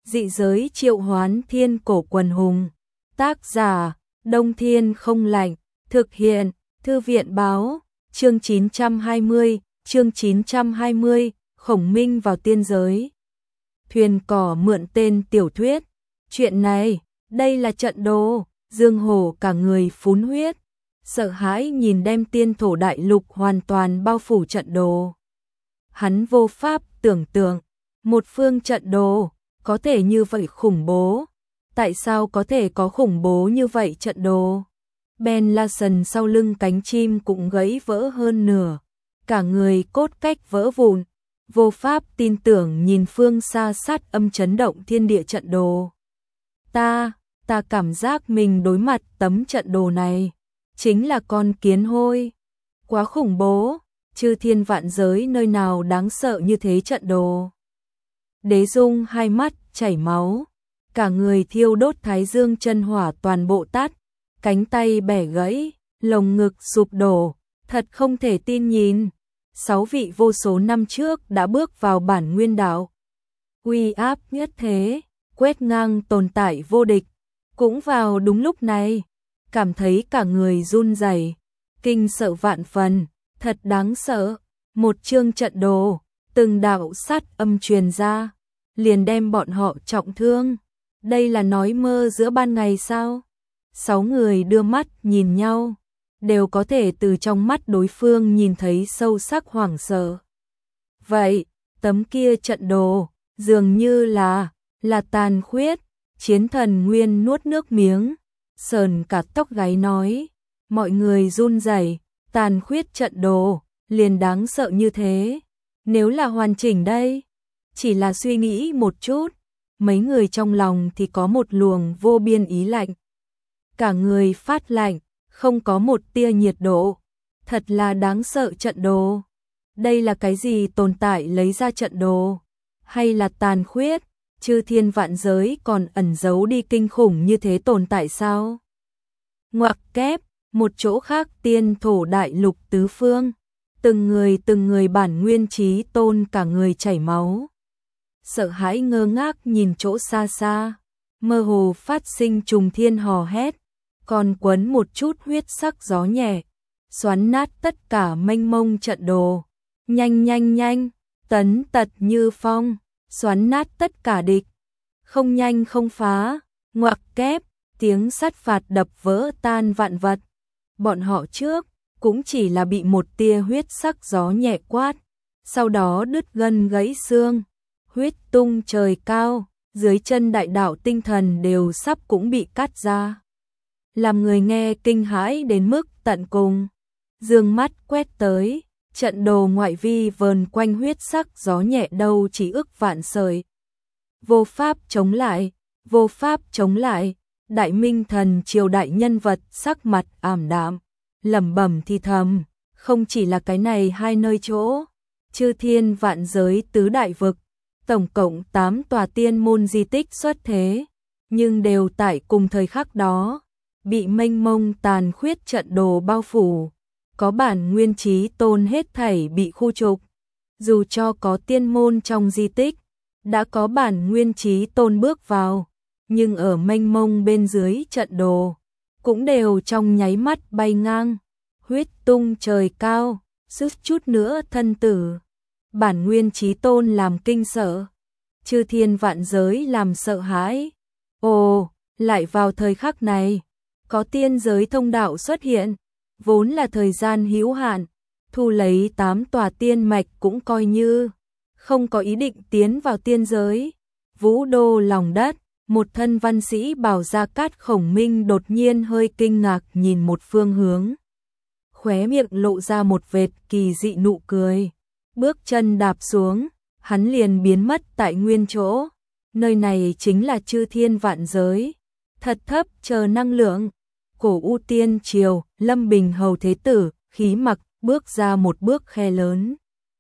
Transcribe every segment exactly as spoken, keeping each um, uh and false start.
Dị giới triệu hoán thiên cổ quần hùng. Tác giả, Đông Thiên không lạnh. Thực hiện, Thư viện báo. Chương chín trăm hai mươi, chương chín trăm hai mươi, Khổng Minh vào tiên giới. Thuyền cỏ mượn tên tiểu thuyết. Chuyện này, đây là trận đồ. Dương Hổ cả người phún huyết, sợ hãi nhìn đem tiên thổ đại lục hoàn toàn bao phủ trận đồ. Hắn vô pháp tưởng tượng, một phương trận đồ có thể như vậy khủng bố. Tại sao có thể có khủng bố như vậy trận đồ? Ben Larson sau lưng cánh chim cũng gãy vỡ hơn nửa, cả người cốt cách vỡ vụn, vô pháp tin tưởng nhìn phương xa sát âm chấn động thiên địa trận đồ. Ta, ta cảm giác mình đối mặt tấm trận đồ này, chính là con kiến hôi. Quá khủng bố, chư thiên vạn giới nơi nào đáng sợ như thế trận đồ. Đế Dung hai mắt chảy máu, cả người thiêu đốt thái dương chân hỏa toàn bộ tắt, cánh tay bẻ gãy, lồng ngực sụp đổ, thật không thể tin nhìn. Sáu vị vô số năm trước đã bước vào bản nguyên đạo. Uy áp nhất thế, quét ngang tồn tại vô địch, cũng vào đúng lúc này, cảm thấy cả người run rẩy, kinh sợ vạn phần, thật đáng sợ. Một chương trận đồ, từng đạo sát âm truyền ra, liền đem bọn họ trọng thương. Đây là nói mơ giữa ban ngày sao? Sáu người đưa mắt nhìn nhau, đều có thể từ trong mắt đối phương nhìn thấy sâu sắc hoảng sợ. Vậy, tấm kia trận đồ, dường như là, là tàn khuyết. Chiến thần Nguyên nuốt nước miếng, sờn cả tóc gáy nói, mọi người run rẩy, tàn khuyết trận đồ, liền đáng sợ như thế. Nếu là hoàn chỉnh đây, chỉ là suy nghĩ một chút, mấy người trong lòng thì có một luồng vô biên ý lạnh. Cả người phát lạnh, không có một tia nhiệt độ, thật là đáng sợ trận đồ. Đây là cái gì tồn tại lấy ra trận đồ? Hay là tàn khuyết? Chư thiên vạn giới còn ẩn giấu đi kinh khủng như thế tồn tại sao? Ngoặc kép, một chỗ khác tiên thổ đại lục tứ phương, từng người từng người bản nguyên trí tôn cả người chảy máu. Sợ hãi ngơ ngác nhìn chỗ xa xa, mơ hồ phát sinh trùng thiên hò hét, còn quấn một chút huyết sắc gió nhẹ, xoắn nát tất cả mênh mông trận đồ. Nhanh nhanh nhanh, tấn tật như phong, xoắn nát tất cả địch. Không nhanh không phá, ngoặc kép, tiếng sắt phạt đập vỡ tan vạn vật. Bọn họ trước cũng chỉ là bị một tia huyết sắc gió nhẹ quát, sau đó đứt gân gãy xương, huyết tung trời cao, dưới chân đại đạo tinh thần đều sắp cũng bị cắt ra. Làm người nghe kinh hãi đến mức tận cùng. Dương mắt quét tới, trận đồ ngoại vi vờn quanh huyết sắc gió nhẹ đâu chỉ ức vạn sợi. Vô pháp chống lại, vô pháp chống lại. Đại Minh Thần triều đại nhân vật sắc mặt ảm đạm, lẩm bẩm thì thầm, không chỉ là cái này hai nơi chỗ, chư thiên vạn giới tứ đại vực, tổng cộng tám tòa tiên môn di tích xuất thế, nhưng đều tại cùng thời khắc đó, bị mênh mông tàn khuyết trận đồ bao phủ, có bản nguyên trí tôn hết thảy bị khu trục. Dù cho có tiên môn trong di tích, đã có bản nguyên trí tôn bước vào, nhưng ở mênh mông bên dưới trận đồ, cũng đều trong nháy mắt bay ngang, huyết tung trời cao, sức chút nữa thân tử. Bản nguyên trí tôn làm kinh sợ, chư thiên vạn giới làm sợ hãi. Ồ, lại vào thời khắc này, có tiên giới thông đạo xuất hiện, vốn là thời gian hữu hạn, thu lấy tám tòa tiên mạch cũng coi như không có ý định tiến vào tiên giới. Vũ đô lòng đất, một thân văn sĩ bảo Gia Cát Khổng Minh đột nhiên hơi kinh ngạc nhìn một phương hướng. Khóe miệng lộ ra một vệt kỳ dị nụ cười. Bước chân đạp xuống, hắn liền biến mất tại nguyên chỗ. Nơi này chính là chư thiên vạn giới. Thật thấp chờ năng lượng. Cổ U Tiên Triều, Lâm Bình Hầu Thế Tử, khí mặc, bước ra một bước khe lớn.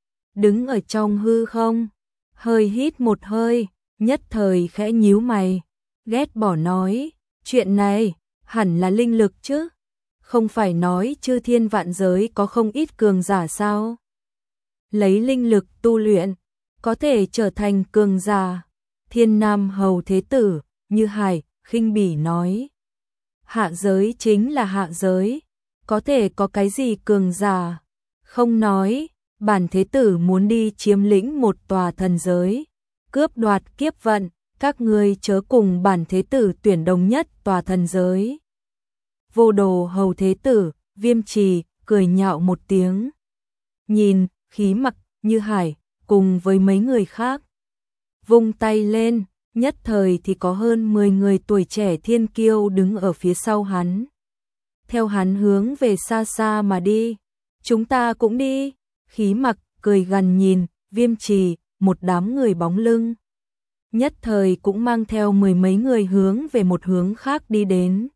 Đứng ở trong hư không, hơi hít một hơi, nhất thời khẽ nhíu mày, ghét bỏ nói, chuyện này, hẳn là linh lực chứ, không phải nói chư thiên vạn giới có không ít cường giả sao? Lấy linh lực tu luyện, có thể trở thành cường giả, Thiên Nam Hầu Thế Tử, Như Hải, khinh bỉ nói. Hạ giới chính là hạ giới, có thể có cái gì cường giả, không nói, bản Thế Tử muốn đi chiếm lĩnh một tòa thần giới, cướp đoạt kiếp vận, các ngươi chớ cùng bản Thế Tử tuyển đồng nhất tòa thần giới. Vô Đồ Hầu Thế Tử, Viêm Trì, cười nhạo một tiếng. Nhìn, Khí Mặc, Như Hải, cùng với mấy người khác. Vung tay lên, nhất thời thì có hơn mười người tuổi trẻ thiên kiêu đứng ở phía sau hắn. Theo hắn hướng về xa xa mà đi. Chúng ta cũng đi. Khí Mặc, cười gằn nhìn, Viêm Trì, một đám người bóng lưng. Nhất thời cũng mang theo mười mấy người hướng về một hướng khác đi đến.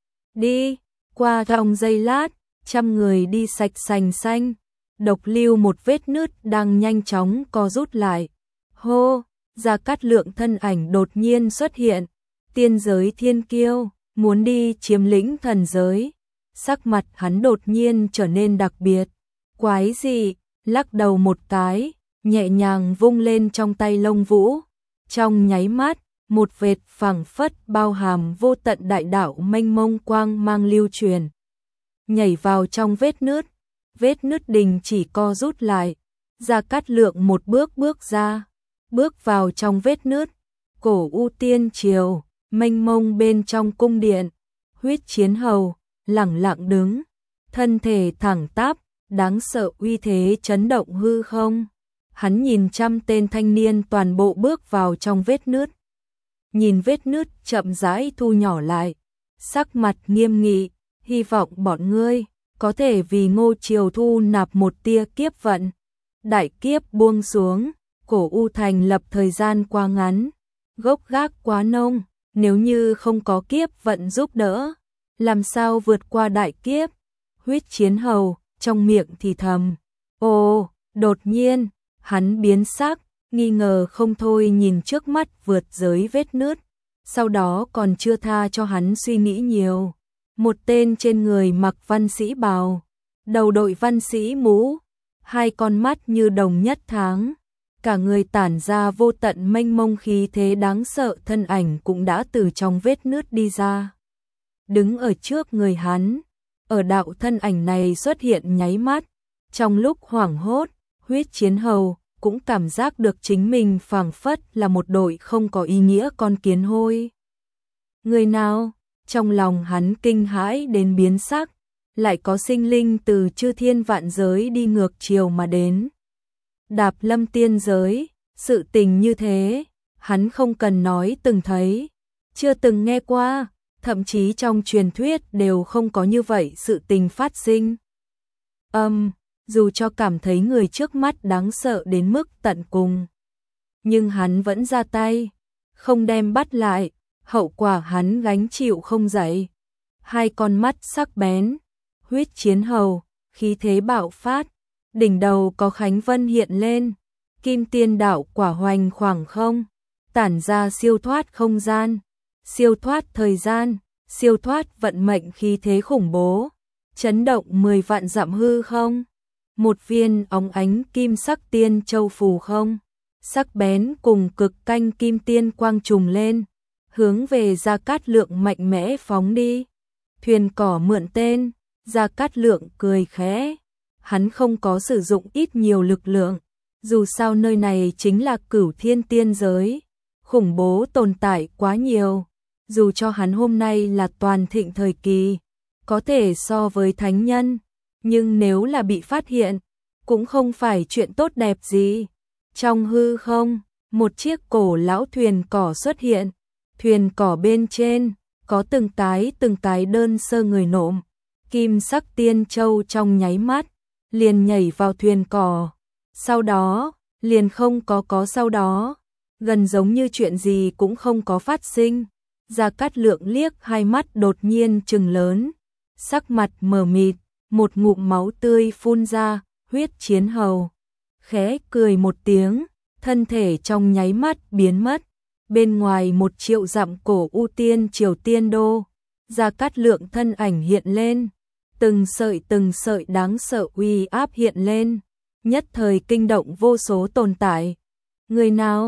Đi, qua trong giây lát, trăm người đi sạch sành xanh, độc lưu một vết nứt đang nhanh chóng co rút lại. Hô, Gia Cát Lượng thân ảnh đột nhiên xuất hiện, tiên giới thiên kiêu, muốn đi chiếm lĩnh thần giới. Sắc mặt hắn đột nhiên trở nên đặc biệt, quái dị, lắc đầu một cái, nhẹ nhàng vung lên trong tay lông vũ. Trong nháy mắt, một vệt phẳng phất bao hàm vô tận đại đạo mênh mông quang mang lưu truyền. Nhảy vào trong vết nứt, vết nứt đình chỉ co rút lại. Gia Cát Lượng một bước bước ra, bước vào trong vết nứt. Cổ U Tiên Triều, mênh mông bên trong cung điện, Huyết Chiến Hầu lẳng lặng đứng, thân thể thẳng tắp, đáng sợ uy thế chấn động hư không. Hắn nhìn trăm tên thanh niên toàn bộ bước vào trong vết nứt. Nhìn vết nứt chậm rãi thu nhỏ lại, sắc mặt nghiêm nghị, hy vọng bọn ngươi có thể vì Ngô Triều thu nạp một tia kiếp vận. Đại kiếp buông xuống, Cổ U Thành lập thời gian quá ngắn, gốc gác quá nông, nếu như không có kiếp vận giúp đỡ, làm sao vượt qua đại kiếp? Huyết Chiến Hầu trong miệng thì thầm. Ồ, đột nhiên, hắn biến sắc, nghi ngờ không thôi nhìn trước mắt vượt giới vết nứt, sau đó còn chưa tha cho hắn suy nghĩ nhiều. Một tên trên người mặc văn sĩ bào, đầu đội văn sĩ mũ, hai con mắt như đồng nhất tháng, cả người tản ra vô tận mênh mông khí thế đáng sợ, thân ảnh cũng đã từ trong vết nứt đi ra. Đứng ở trước người hắn, ở đạo thân ảnh này xuất hiện nháy mắt, trong lúc hoảng hốt, Huyết Chiến Hầu cũng cảm giác được chính mình phảng phất là một đội không có ý nghĩa con kiến hôi. Người nào? Trong lòng hắn kinh hãi đến biến sắc, lại có sinh linh từ chư thiên vạn giới đi ngược chiều mà đến. Đạp lâm tiên giới, sự tình như thế, hắn không cần nói từng thấy, chưa từng nghe qua, thậm chí trong truyền thuyết đều không có như vậy sự tình phát sinh. Âm, um, dù cho cảm thấy người trước mắt đáng sợ đến mức tận cùng, nhưng hắn vẫn ra tay, không đem bắt lại, hậu quả hắn gánh chịu không dậy. Hai con mắt sắc bén, Huyết Chiến Hầu, khí thế bạo phát, đỉnh đầu có Khánh Vân hiện lên, kim tiên đạo quả hoành khoảng không, tản ra siêu thoát không gian, siêu thoát thời gian, siêu thoát vận mệnh khí thế khủng bố, chấn động mười vạn dặm hư không. Một viên óng ánh kim sắc tiên châu phù không, sắc bén cùng cực canh kim tiên quang trùng lên, hướng về Gia Cát Lượng mạnh mẽ phóng đi. Thuyền cỏ mượn tên, Gia Cát Lượng cười khẽ, hắn không có sử dụng ít nhiều lực lượng, dù sao nơi này chính là Cửu Thiên tiên giới, khủng bố tồn tại quá nhiều, dù cho hắn hôm nay là toàn thịnh thời kỳ, có thể so với thánh nhân, nhưng nếu là bị phát hiện, cũng không phải chuyện tốt đẹp gì. Trong hư không, một chiếc cổ lão thuyền cỏ xuất hiện, thuyền cỏ bên trên có từng cái từng cái đơn sơ người nộm, kim sắc tiên châu trong nháy mắt liền nhảy vào thuyền cỏ, sau đó liền không có có sau đó, gần giống như chuyện gì cũng không có phát sinh. Gia Cát Lượng liếc hai mắt đột nhiên trừng lớn, sắc mặt mờ mịt, một ngụm máu tươi phun ra. Huyết Chiến Hầu khẽ cười một tiếng, thân thể trong nháy mắt biến mất. Bên ngoài một triệu dặm cổ U Tiên Triều tiên đô, Gia Cát Lượng thân ảnh hiện lên, từng sợi từng sợi đáng sợ uy áp hiện lên, nhất thời kinh động vô số tồn tại. Người nào?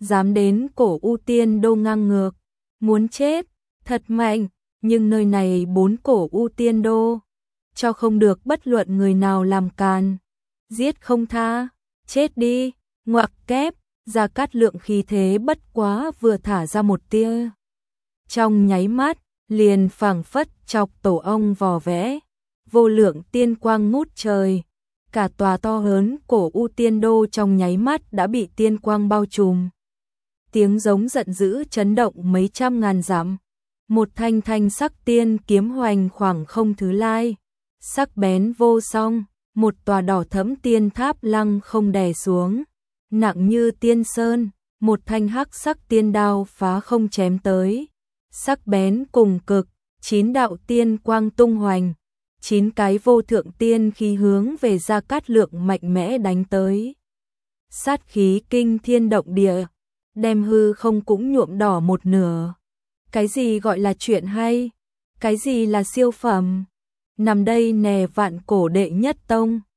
dám đến cổ U Tiên Đô ngang ngược, muốn chết, thật mạnh, nhưng nơi này bốn cổ U Tiên Đô, cho không được bất luận người nào làm càn, giết không tha, chết đi, ngoặc kép, Gia Cát Lượng khí thế bất quá vừa thả ra một tia. Trong nháy mắt, liền phảng phất chọc tổ ong vò vẽ, vô lượng tiên quang ngút trời, cả tòa to lớn cổ U Tiên Đô trong nháy mắt đã bị tiên quang bao trùm. Tiếng giống giận dữ chấn động mấy trăm ngàn dặm, một thanh thanh sắc tiên kiếm hoành khoảng không thứ lai, sắc bén vô song, một tòa đỏ thẫm tiên tháp lăng không đè xuống, nặng như tiên sơn, một thanh hắc sắc tiên đao phá không chém tới, sắc bén cùng cực, chín đạo tiên quang tung hoành, chín cái vô thượng tiên khí hướng về Gia Cát Lượng mạnh mẽ đánh tới. Sát khí kinh thiên động địa, đem hư không cũng nhuộm đỏ một nửa. Cái gì gọi là chuyện hay? Cái gì là siêu phẩm? Nằm đây nè vạn cổ đệ nhất tông.